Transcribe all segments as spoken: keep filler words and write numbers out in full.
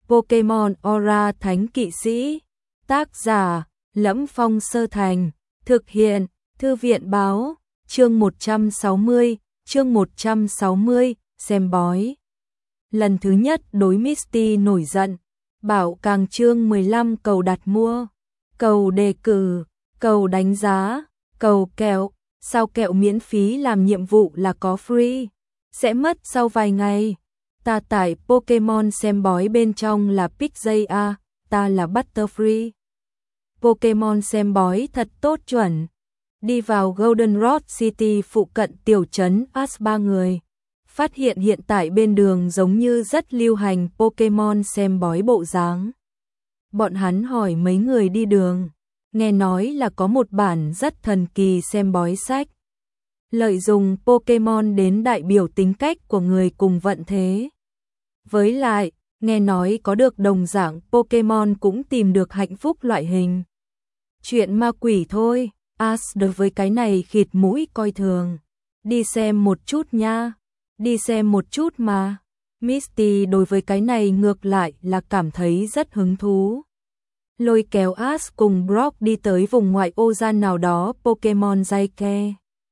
Pokemon Aura Thánh Kỵ Sĩ. Tác giả: Lẫm Phong Sơ Thành. Thực hiện: Thư viện báo. Chương một trăm sáu mươi, chương một trăm sáu mươi, xem bói. Lần thứ nhất đối Misty nổi giận, bảo càng chương mười lăm cầu đặt mua, cầu đề cử, cầu đánh giá, cầu kẹo, sao kẹo miễn phí làm nhiệm vụ là có free, sẽ mất sau vài ngày. Ta tải Pokemon xem bói bên trong là Pixay a, ta là Butterfree. Pokemon xem bói thật tốt chuẩn. Đi vào Goldenrod City phụ cận tiểu trấn Ash ba người. Phát hiện hiện tại bên đường giống như rất lưu hành Pokemon xem bói bộ dáng. Bọn hắn hỏi mấy người đi đường, nghe nói là có một bản rất thần kỳ xem bói sách. Lợi dụng Pokemon đến đại biểu tính cách của người cùng vận thế. Với lại, nghe nói có được đồng dạng Pokemon cũng tìm được hạnh phúc loại hình. Chuyện ma quỷ thôi, Ash đối với cái này khịt mũi coi thường. Đi xem một chút nha, đi xem một chút mà. Misty đối với cái này ngược lại là cảm thấy rất hứng thú. Lôi kéo Ash cùng Brock đi tới vùng ngoại ô gian nào đó Pokemon dây ke.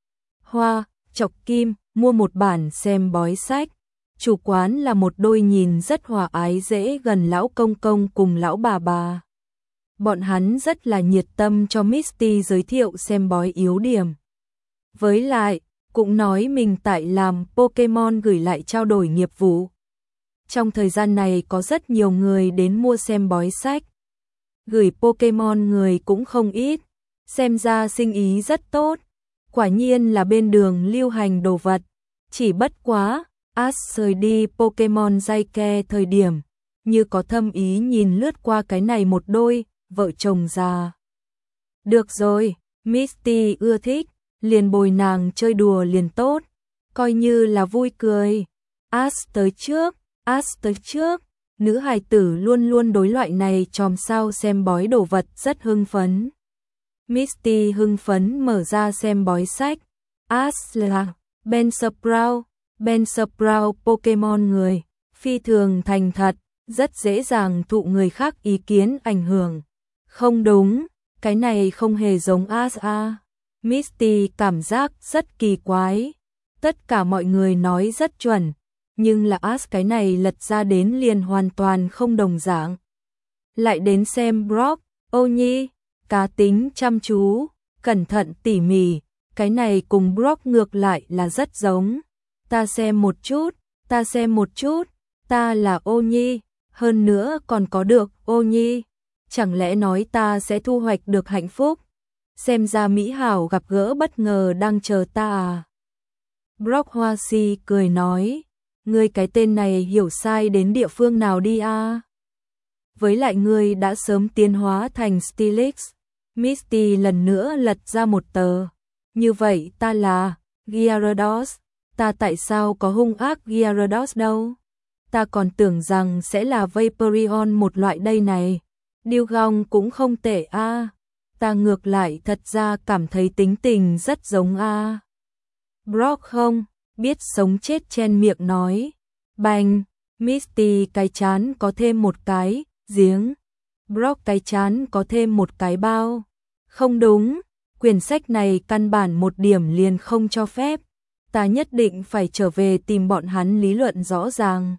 Hoa, chọc kim, mua một bản xem bói sách. Chủ quán là một đôi nhìn rất hòa ái dễ gần lão công công cùng lão bà bà. Bọn hắn rất là nhiệt tâm cho Misty giới thiệu xem bói yếu điểm. Với lại, cũng nói mình tại làm Pokemon gửi lại trao đổi nghiệp vụ. Trong thời gian này có rất nhiều người đến mua xem bói sách. Gửi Pokemon người cũng không ít, xem ra sinh ý rất tốt. Quả nhiên là bên đường lưu hành đồ vật. Chỉ bất quá, Ash rời đi Pokemon dây ke thời điểm, như có thâm ý nhìn lướt qua cái này một đôi vợ chồng già. Được rồi, Misty ưa thích, liền bồi nàng chơi đùa liền tốt, coi như là vui cười. Ash tới trước, Ash tới trước, nữ hài tử luôn luôn đối loại này chòm sao xem bói đồ vật rất hưng phấn. Misty hưng phấn mở ra xem bói sách. Ash là Ben Sprout, Ben Sprout Pokemon người, phi thường thành thật, rất dễ dàng thụ người khác ý kiến ảnh hưởng. Không đúng, cái này không hề giống Ash a. Misty cảm giác rất kỳ quái. Tất cả mọi người nói rất chuẩn, nhưng là Ash cái này lật ra đến liền hoàn toàn không đồng dạng. Lại đến xem Brock, ô nhi, cá tính chăm chú, cẩn thận tỉ mỉ, cái này cùng Brock ngược lại là rất giống. Ta xem một chút, ta xem một chút, ta là ô nhi, hơn nữa còn có được ô nhi. Chẳng lẽ nói ta sẽ thu hoạch được hạnh phúc? Xem ra Mỹ Hảo gặp gỡ bất ngờ đang chờ ta à? Brock Hoa Si cười nói, ngươi cái tên này hiểu sai đến địa phương nào đi a? Với lại ngươi đã sớm tiến hóa thành Steelix. Misty lần nữa lật ra một tờ. Như vậy ta là Gyarados. Ta tại sao có hung ác Gyarados đâu? Ta còn tưởng rằng sẽ là Vaporeon một loại đây này. Dewgong cũng không tệ a. À. Ta ngược lại thật ra cảm thấy tính tình rất giống a. À. Brock không, biết sống chết chen miệng nói. Bành, Misty cái chán có thêm một cái, giếng. Brock cái chán có thêm một cái bao. Không đúng, quyển sách này căn bản một điểm liền không cho phép. Ta nhất định phải trở về tìm bọn hắn lý luận rõ ràng.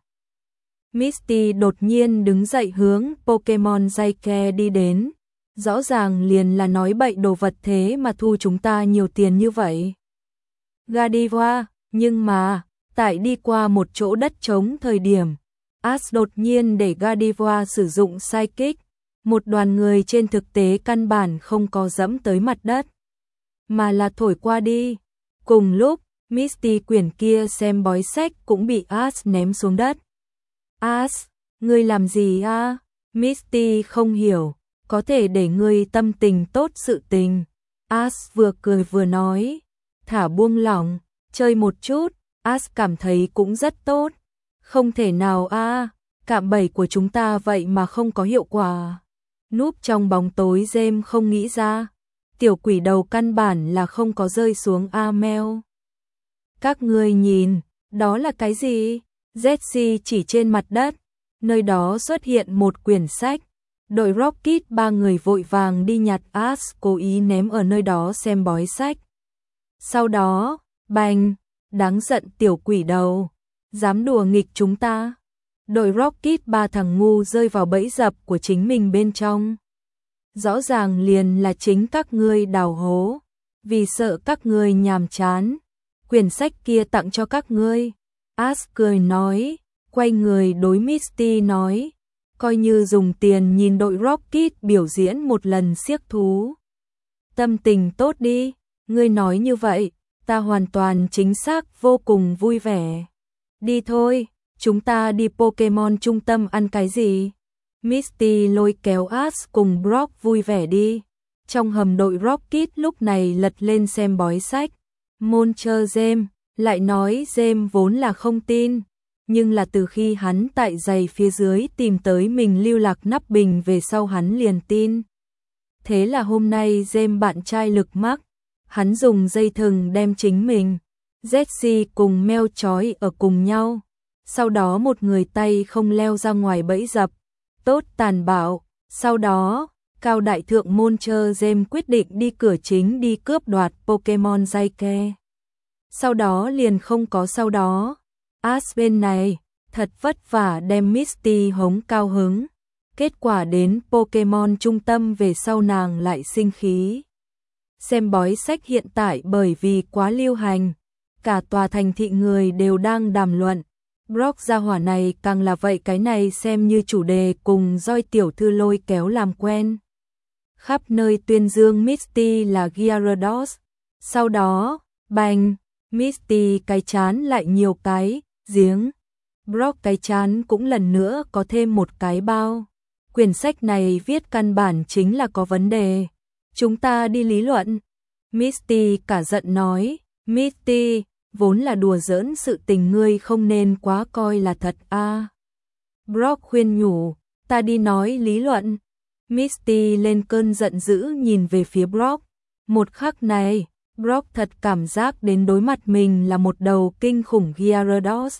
Misty đột nhiên đứng dậy hướng Pokemon dây ke đi đến. Rõ ràng liền là nói bậy đồ vật thế mà thu chúng ta nhiều tiền như vậy. Gardevoir, nhưng mà, tại đi qua một chỗ đất trống thời điểm, Ash đột nhiên để Gardevoir sử dụng Psychic. Một đoàn người trên thực tế căn bản không có dẫm tới mặt đất, mà là thổi qua đi. Cùng lúc, Misty quyển kia xem bói sách cũng bị Ash ném xuống đất. Ash, ngươi làm gì a? À? Misty không hiểu, có thể để ngươi tâm tình tốt sự tình. Ash vừa cười vừa nói, thả buông lỏng, chơi một chút, Ash cảm thấy cũng rất tốt. Không thể nào a, à, cạm bẫy của chúng ta vậy mà không có hiệu quả. Núp trong bóng tối Gem không nghĩ ra, tiểu quỷ đầu căn bản là không có rơi xuống Amel. Các ngươi nhìn, đó là cái gì? Jessie chỉ trên mặt đất, nơi đó xuất hiện một quyển sách. Đội Rocket ba người vội vàng đi nhặt, Ash cố ý ném ở nơi đó xem bói sách. Sau đó, bành, đáng giận tiểu quỷ đầu, dám đùa nghịch chúng ta. Đội Rocket ba thằng ngu rơi vào bẫy dập của chính mình bên trong. Rõ ràng liền là chính các ngươi đào hố, vì sợ các ngươi nhàm chán. Quyển sách kia tặng cho các ngươi. Ash cười nói, quay người đối Misty nói, coi như dùng tiền nhìn đội Rocket biểu diễn một lần xiếc thú. Tâm tình tốt đi, ngươi nói như vậy, ta hoàn toàn chính xác vô cùng vui vẻ. Đi thôi, chúng ta đi Pokemon trung tâm ăn cái gì? Misty lôi kéo Ash cùng Brock vui vẻ đi. Trong hầm đội Rocket lúc này lật lên xem bói sách. Monster James lại nói James vốn là không tin, nhưng là từ khi hắn tại giày phía dưới tìm tới mình lưu lạc nắp bình về sau hắn liền tin. Thế là hôm nay James bạn trai lực mắc, hắn dùng dây thừng đem chính mình, Jessie cùng Mel trói ở cùng nhau. Sau đó một người tay không leo ra ngoài bẫy dập, tốt tàn bạo. Sau đó, cao đại thượng Monster James quyết định đi cửa chính đi cướp đoạt Pokemon Jayke. Sau đó liền không có sau đó. Ash bên này, thật vất vả đem Misty hống cao hứng. Kết quả đến Pokemon trung tâm về sau nàng lại sinh khí. Xem bói sách hiện tại bởi vì quá lưu hành, cả tòa thành thị người đều đang đàm luận. Brock gia hỏa này càng là vậy, cái này xem như chủ đề cùng Joy tiểu thư lôi kéo làm quen. Khắp nơi tuyên dương Misty là Gyarados. Sau đó, bành, Misty cái chán lại nhiều cái giếng. Brock cái chán cũng lần nữa có thêm một cái bao. Quyển sách này viết căn bản chính là có vấn đề. Chúng ta đi lý luận. Misty cả giận nói, Misty, vốn là đùa giỡn sự tình, ngươi không nên quá coi là thật a. À. Brock khuyên nhủ, ta đi nói lý luận. Misty lên cơn giận dữ nhìn về phía Brock. Một khắc này, Brock thật cảm giác đến đối mặt mình là một đầu kinh khủng Gyarados.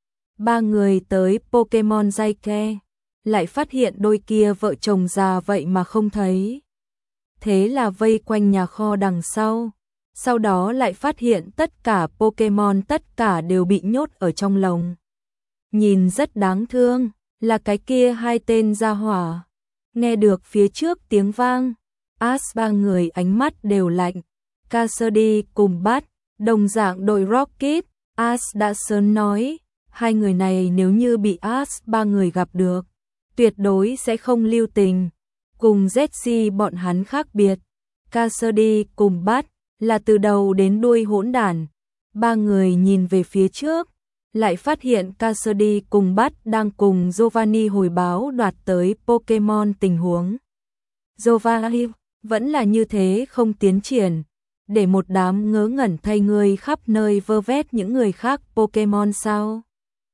Ba người tới Pokemon Jayke, lại phát hiện đôi kia vợ chồng già vậy mà không thấy. Thế là vây quanh nhà kho đằng sau. Sau đó lại phát hiện tất cả Pokemon tất cả đều bị nhốt ở trong lồng. Nhìn rất đáng thương, là cái kia hai tên gia hỏa. Nghe được phía trước tiếng vang, Ash ba người ánh mắt đều lạnh. Cassidy cùng Bat, đồng dạng đội Rocket, Ash đã sớm nói, hai người này nếu như bị Ash ba người gặp được, tuyệt đối sẽ không lưu tình. Cùng Jessie bọn hắn khác biệt, Cassidy cùng Bat là từ đầu đến đuôi hỗn đản. Ba người nhìn về phía trước, lại phát hiện Cassidy cùng Bat đang cùng Giovanni hồi báo đoạt tới Pokemon tình huống. Giovanni vẫn là như thế không tiến triển, để một đám ngớ ngẩn thay người khắp nơi vơ vét những người khác Pokemon sao?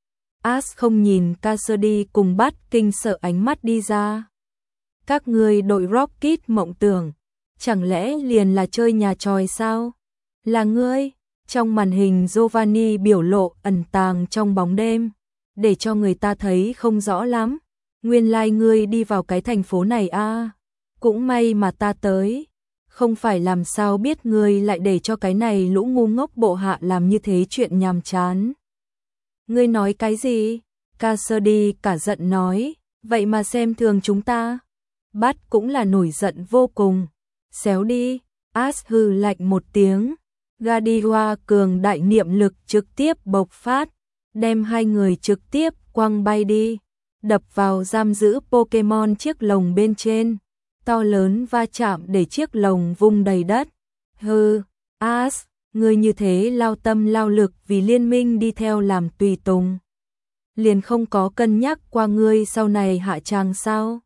Ash không nhìn Cassidy cùng Bat kinh sợ ánh mắt đi ra. Các người đội Rocket mộng tưởng, chẳng lẽ liền là chơi nhà tròi sao? Là ngươi? Trong màn hình Giovanni biểu lộ ẩn tàng trong bóng đêm, để cho người ta thấy không rõ lắm. Nguyên lai like ngươi đi vào cái thành phố này a, à? Cũng may mà ta tới. Không phải làm sao biết ngươi lại để cho cái này lũ ngu ngốc bộ hạ làm như thế chuyện nhàm chán. Ngươi nói cái gì? Cassidy cả giận nói, vậy mà xem thường chúng ta. Bat cũng là nổi giận vô cùng. Xéo đi, Ash hừ lạnh một tiếng. Gadiwa cường đại niệm lực trực tiếp bộc phát, đem hai người trực tiếp quăng bay đi, đập vào giam giữ Pokemon chiếc lồng bên trên. To lớn va chạm để chiếc lồng vung đầy đất. Hừ, Ash, ngươi như thế lao tâm lao lực vì liên minh đi theo làm tùy tùng, liền không có cân nhắc qua ngươi sau này hạ tràng sao?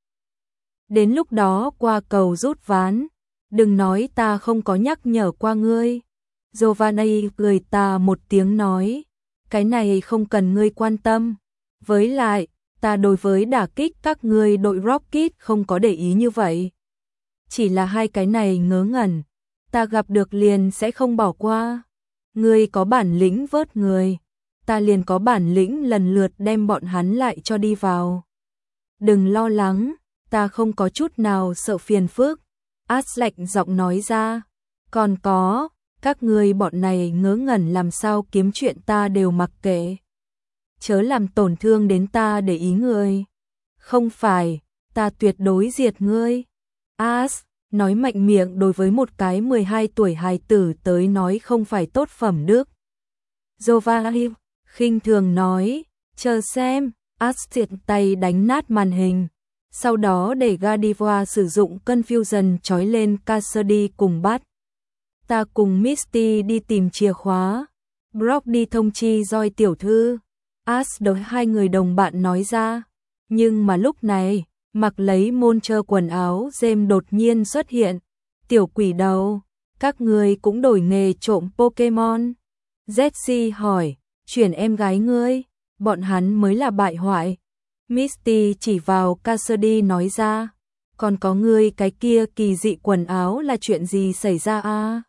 Đến lúc đó qua cầu rút ván, đừng nói ta không có nhắc nhở qua ngươi. Giovanni cười ta một tiếng nói, cái này không cần ngươi quan tâm. Với lại, ta đối với đả kích các ngươi đội Rocket không có để ý như vậy. Chỉ là hai cái này ngớ ngẩn, ta gặp được liền sẽ không bỏ qua. Ngươi có bản lĩnh vớt người, ta liền có bản lĩnh lần lượt đem bọn hắn lại cho đi vào. đừng lo lắng, ta không có chút nào sợ phiền phức. As lạnh giọng nói ra, còn có, các ngươi bọn này ngớ ngẩn làm sao kiếm chuyện ta đều mặc kệ. Chớ làm tổn thương đến ta để ý ngươi. Không phải, ta tuyệt đối diệt ngươi. As nói mạnh miệng đối với một cái mười hai tuổi hài tử tới nói không phải tốt phẩm đức. Jovahir khinh thường nói, chờ xem. As tiện tay đánh nát màn hình. Sau đó để Gardiva sử dụng Confusion trói lên Cassidy cùng bắt. Ta cùng Misty đi tìm chìa khóa. Brock đi thông chi Joy tiểu thư. As đối hai người đồng bạn nói ra. Nhưng mà lúc này, mặc lấy môn trơ quần áo James đột nhiên xuất hiện. Tiểu quỷ đầu, các người cũng đổi nghề trộm Pokemon. Jessie hỏi, chuyển em gái ngươi, bọn hắn mới là bại hoại. Misty chỉ vào Cassidy nói ra, còn có ngươi cái kia kỳ dị quần áo là chuyện gì xảy ra a? À?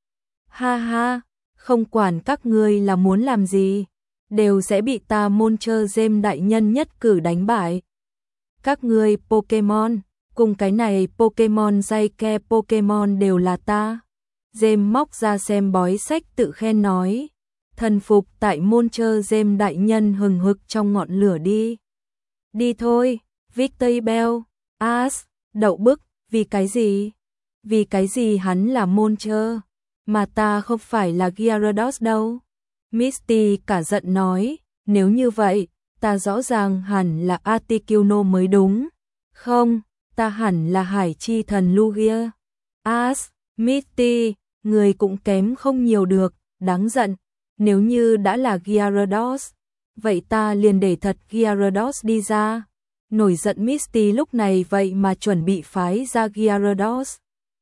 Ha ha, không quản các ngươi là muốn làm gì, đều sẽ bị ta môn trơ James đại nhân nhất cử đánh bại. Các ngươi Pokemon, cùng cái này Pokemon dây ke Pokemon đều là ta. James móc ra xem bói sách tự khen nói, thần phục tại môn trơ James đại nhân hừng hực trong ngọn lửa đi. Đi thôi, Victory Bell. As đậu bức, vì cái gì? Vì cái gì hắn là môn trơ, mà ta không phải là Gyarados đâu. Misty cả giận nói, nếu như vậy, ta rõ ràng hẳn là Articuno mới đúng. Không, ta hẳn là hải chi thần Lugia. As, Misty, người cũng kém không nhiều được, đáng giận. Nếu như đã là Gyarados, vậy ta liền để thật Gyarados đi ra. Nổi giận Misty lúc này vậy mà chuẩn bị phái ra Gyarados.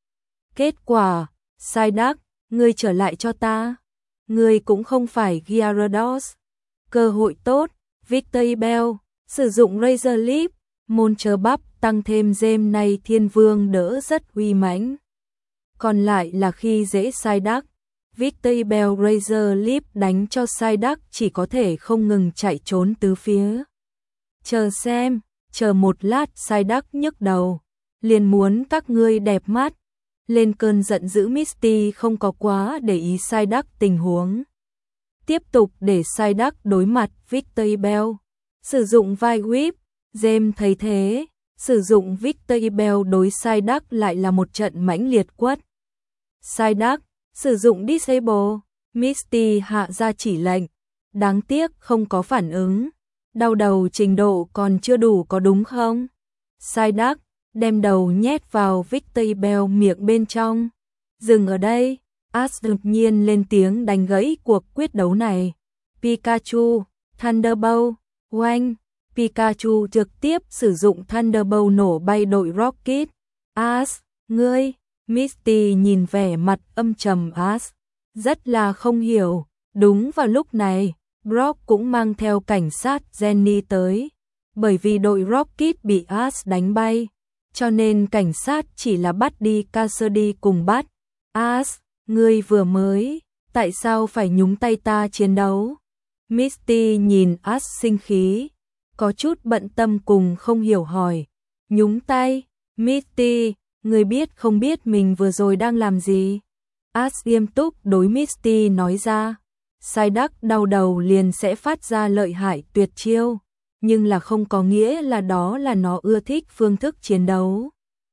Kết quả, Psyduck, ngươi trở lại cho ta. Ngươi cũng không phải Gyarados. Cơ hội tốt, Victory Bell, sử dụng Razor Leaf, môn trơ bắp tăng thêm James này thiên vương đỡ rất uy mãnh. Còn lại là khi dễ Psyduck, Victory Bell Razor Leaf đánh cho Psyduck chỉ có thể không ngừng chạy trốn tứ phía. Chờ xem, chờ một lát Psyduck nhức đầu, liền muốn các ngươi đẹp mắt. Lên cơn giận dữ Misty không có quá để ý Psyduck tình huống. Tiếp tục để Psyduck đối mặt Victory Bell. Sử dụng vai whip, James thấy thế, sử dụng Victory Bell đối Psyduck lại là một trận mãnh liệt quất. Psyduck, sử dụng Disable, Misty hạ ra chỉ lệnh. Đáng tiếc không có phản ứng. Đau đầu trình độ còn chưa đủ có đúng không? Psyduck đem đầu nhét vào Victory Bell miệng bên trong. Dừng ở đây, As đột nhiên lên tiếng đánh gãy cuộc quyết đấu này. Pikachu, Thunderbolt, oanh, Pikachu trực tiếp sử dụng Thunderbolt nổ bay đội Rocket. As, ngươi, Misty nhìn vẻ mặt âm trầm As, rất là không hiểu. Đúng vào lúc này, Brock cũng mang theo cảnh sát Jenny tới. Bởi vì đội Rocket bị As đánh bay, cho nên cảnh sát chỉ là bắt đi Cassidy cùng bắt. As, ngươi vừa mới, tại sao phải nhúng tay ta chiến đấu? Misty nhìn As sinh khí, có chút bận tâm cùng không hiểu hỏi. Nhúng tay, Misty, ngươi biết không biết mình vừa rồi đang làm gì? As nghiêm túc đối Misty nói ra. Psyduck đau đầu liền sẽ phát ra lợi hại tuyệt chiêu, nhưng là không có nghĩa là đó là nó ưa thích phương thức chiến đấu.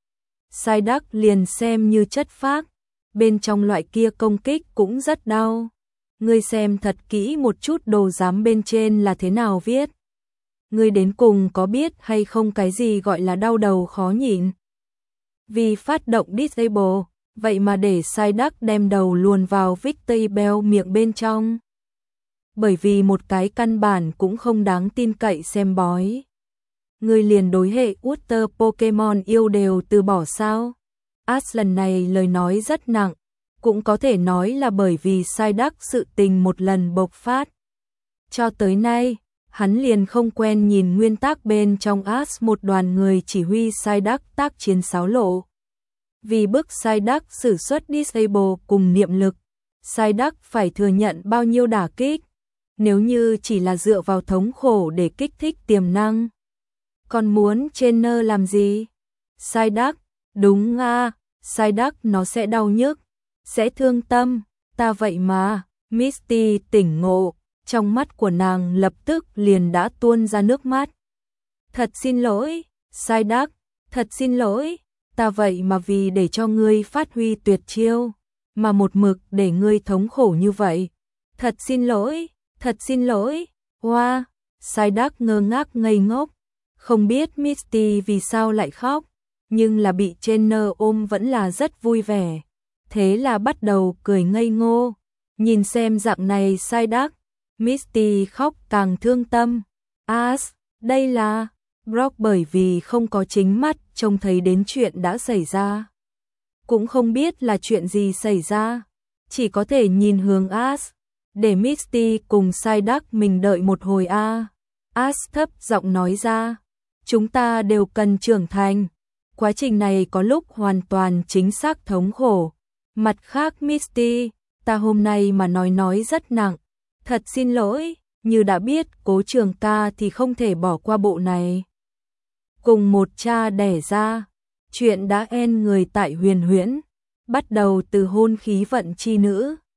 Psyduck liền xem như chất phác, bên trong loại kia công kích cũng rất đau. Ngươi xem thật kỹ một chút đồ giám bên trên là thế nào viết. Ngươi đến cùng có biết hay không cái gì gọi là đau đầu khó nhịn? Vì phát động Disable, vậy mà để Psyduck đem đầu luồn vào Victory Bell miệng bên trong. Bởi vì một cái căn bản cũng không đáng tin cậy xem bói. Người liền đối hệ Water Pokemon yêu đều từ bỏ sao? As lần này lời nói rất nặng, cũng có thể nói là bởi vì Psyduck sự tình một lần bộc phát. Cho tới nay, hắn liền không quen nhìn nguyên tắc bên trong As một đoàn người chỉ huy Psyduck tác chiến xáo lộ. Vì bức Psyduck sử xuất Disable cùng niệm lực, Psyduck phải thừa nhận bao nhiêu đả kích, nếu như chỉ là dựa vào thống khổ để kích thích tiềm năng. Còn muốn trainer làm gì? Sai đắc, đúng à, sai đắc nó sẽ đau nhức, sẽ thương tâm, ta vậy mà. Misty tỉnh ngộ, trong mắt của nàng lập tức liền đã tuôn ra nước mắt. Thật xin lỗi, sai đắc, thật xin lỗi, ta vậy mà vì để cho ngươi phát huy tuyệt chiêu, mà một mực để ngươi thống khổ như vậy. Thật xin lỗi, thật xin lỗi, hoa, wow. Sai đắc ngơ ngác ngây ngốc, không biết Misty vì sao lại khóc, nhưng là bị trainer ôm vẫn là rất vui vẻ. Thế là bắt đầu cười ngây ngô, nhìn xem dạng này sai đắc, Misty khóc càng thương tâm. As, đây là Brock bởi vì không có chính mắt trông thấy đến chuyện đã xảy ra. Cũng không biết là chuyện gì xảy ra, chỉ có thể nhìn hướng As, để Misty cùng sai đắc mình đợi một hồi a. À. As thấp giọng nói ra, chúng ta đều cần trưởng thành, quá trình này có lúc hoàn toàn chính xác thống khổ. Mặt khác Misty, ta hôm nay mà nói nói rất nặng, thật xin lỗi, như đã biết Cố Trường ca thì không thể bỏ qua bộ này. Cùng một cha đẻ ra, chuyện đã en người tại Huyền Huyễn, bắt đầu từ hôn khí vận chi nữ.